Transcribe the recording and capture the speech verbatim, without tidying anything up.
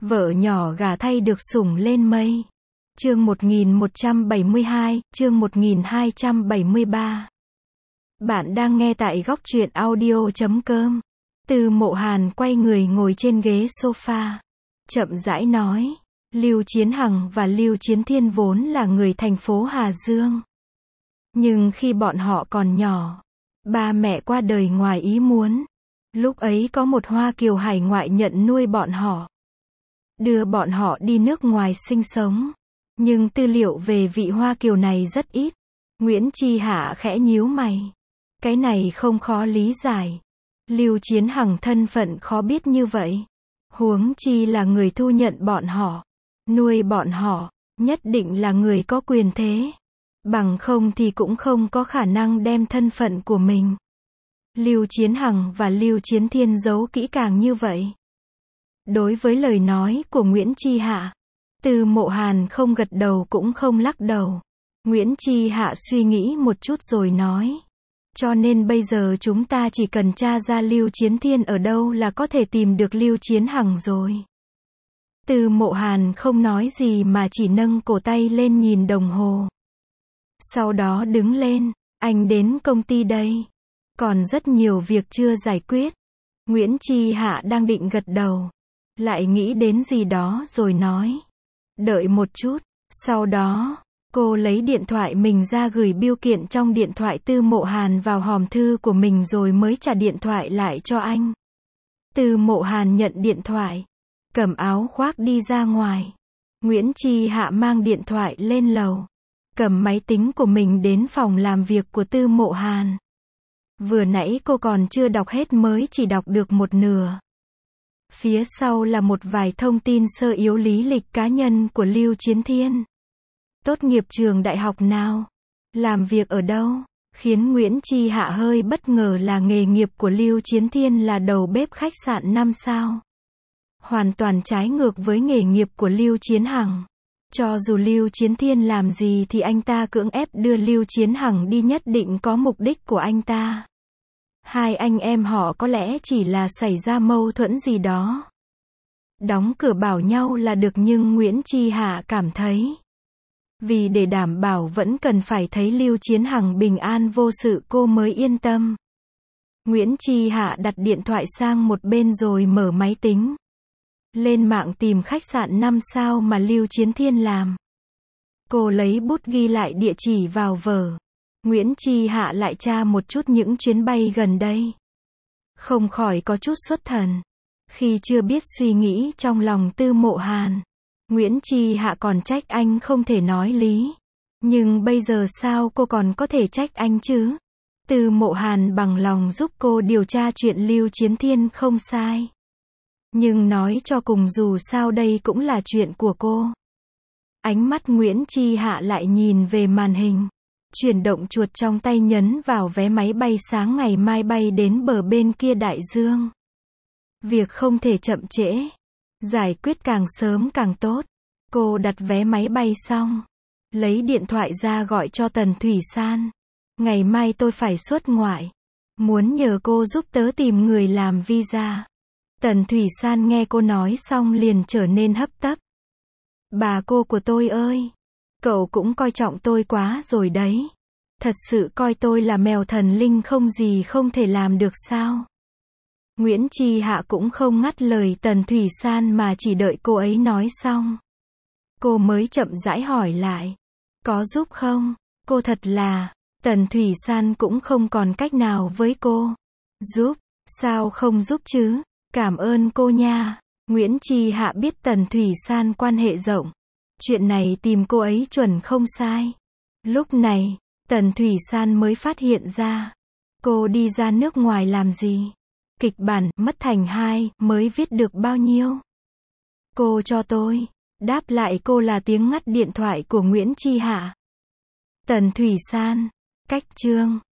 Vợ nhỏ gả thay được sủng lên mây. Chương một nghìn một trăm bảy mươi hai, chương một nghìn hai trăm bảy mươi ba. Bạn đang nghe tại góc truyện audio chấm com. Từ Mộ Hàn quay người ngồi trên ghế sofa, chậm rãi nói, Lưu Chiến Hằng và Lưu Chiến Thiên vốn là người thành phố Hà Dương. Nhưng khi bọn họ còn nhỏ, ba mẹ qua đời ngoài ý muốn. Lúc ấy có một Hoa Kiều hải ngoại nhận nuôi bọn họ, đưa bọn họ đi nước ngoài sinh sống. Nhưng tư liệu về vị Hoa Kiều này rất ít. Nguyễn Chi Hạ khẽ nhíu mày. Cái này không khó lý giải. Lưu Chiến Hằng thân phận khó biết như vậy. Huống chi là người thu nhận bọn họ, nuôi bọn họ, nhất định là người có quyền thế. Bằng không thì cũng không có khả năng đem thân phận của mình, Lưu Chiến Hằng và Lưu Chiến Thiên giấu kỹ càng như vậy. Đối với lời nói của Nguyễn Chi Hạ, Từ Mộ Hàn không gật đầu cũng không lắc đầu. Nguyễn Chi Hạ suy nghĩ một chút rồi nói, cho nên bây giờ chúng ta chỉ cần tra ra Lưu Chiến Thiên ở đâu là có thể tìm được Lưu Chiến Hằng rồi. Từ Mộ Hàn không nói gì mà chỉ nâng cổ tay lên nhìn đồng hồ. Sau đó đứng lên, anh đến công ty đây. Còn rất nhiều việc chưa giải quyết. Nguyễn Chi Hạ đang định gật đầu, lại nghĩ đến gì đó rồi nói, đợi một chút. Sau đó, cô lấy điện thoại mình ra gửi bưu kiện trong điện thoại Từ Mộ Hàn vào hòm thư của mình rồi mới trả điện thoại lại cho anh. Từ Mộ Hàn nhận điện thoại, cầm áo khoác đi ra ngoài. Nguyễn Chi Hạ mang điện thoại lên lầu, cầm máy tính của mình đến phòng làm việc của Từ Mộ Hàn. Vừa nãy cô còn chưa đọc hết mới chỉ đọc được một nửa. Phía sau là một vài thông tin sơ yếu lý lịch cá nhân của Lưu Chiến Thiên. Tốt nghiệp trường đại học nào? Làm việc ở đâu? Khiến Nguyễn Chi Hạ hơi bất ngờ là nghề nghiệp của Lưu Chiến Thiên là đầu bếp khách sạn năm sao. Hoàn toàn trái ngược với nghề nghiệp của Lưu Chiến Hằng. Cho dù Lưu Chiến Thiên làm gì thì anh ta cưỡng ép đưa Lưu Chiến Hằng đi nhất định có mục đích của anh ta. Hai anh em họ có lẽ chỉ là xảy ra mâu thuẫn gì đó. Đóng cửa bảo nhau là được nhưng Nguyễn Chi Hạ cảm thấy, vì để đảm bảo vẫn cần phải thấy Lưu Chiến Hằng bình an vô sự cô mới yên tâm. Nguyễn Chi Hạ đặt điện thoại sang một bên rồi mở máy tính. Lên mạng tìm khách sạn năm sao mà Lưu Chiến Thiên làm. Cô lấy bút ghi lại địa chỉ vào vở. Nguyễn Chi Hạ lại tra một chút những chuyến bay gần đây. Không khỏi có chút xuất thần. Khi chưa biết suy nghĩ trong lòng Từ Mộ Hàn, Nguyễn Chi Hạ còn trách anh không thể nói lý. Nhưng bây giờ sao cô còn có thể trách anh chứ? Từ Mộ Hàn bằng lòng giúp cô điều tra chuyện Lưu Chiến Thiên không sai. Nhưng nói cho cùng dù sao đây cũng là chuyện của cô. Ánh mắt Nguyễn Chi Hạ lại nhìn về màn hình. Chuyển động chuột trong tay nhấn vào vé máy bay sáng ngày mai bay đến bờ bên kia đại dương. Việc không thể chậm trễ. Giải quyết càng sớm càng tốt. Cô đặt vé máy bay xong, lấy điện thoại ra gọi cho Tần Thủy San. Ngày mai tôi phải xuất ngoại. Muốn nhờ cô giúp tớ tìm người làm visa. Tần Thủy San nghe cô nói xong liền trở nên hấp tấp. Bà cô của tôi ơi! Cậu cũng coi trọng tôi quá rồi đấy. Thật sự coi tôi là mèo thần linh không gì không thể làm được sao? Nguyễn Chi Hạ cũng không ngắt lời Tần Thủy San mà chỉ đợi cô ấy nói xong. Cô mới chậm rãi hỏi lại. Có giúp không? Cô thật là... Tần Thủy San cũng không còn cách nào với cô. Giúp? Sao không giúp chứ? Cảm ơn cô nha. Nguyễn Chi Hạ biết Tần Thủy San quan hệ rộng. Chuyện này tìm cô ấy chuẩn không sai. Lúc này, Tần Thủy San mới phát hiện ra. Cô đi ra nước ngoài làm gì? Kịch bản mất thành hai mới viết được bao nhiêu? Cô cho tôi. Đáp lại cô là tiếng ngắt điện thoại của Nguyễn Chi Hạ. Tần Thủy San. Cách chương.